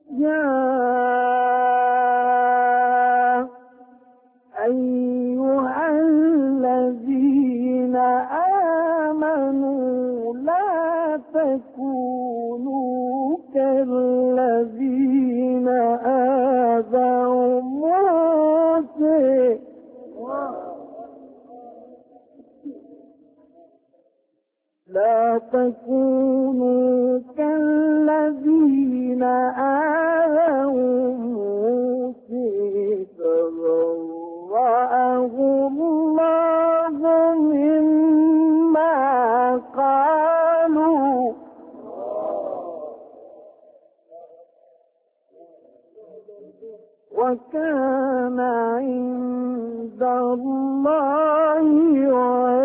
يا أيها الذين آمنوا لا تكونوا كالذين آذوا موسى لا تكونوا كالذين آذوا موسى فبرأه الله مما قالوا وكان عند الله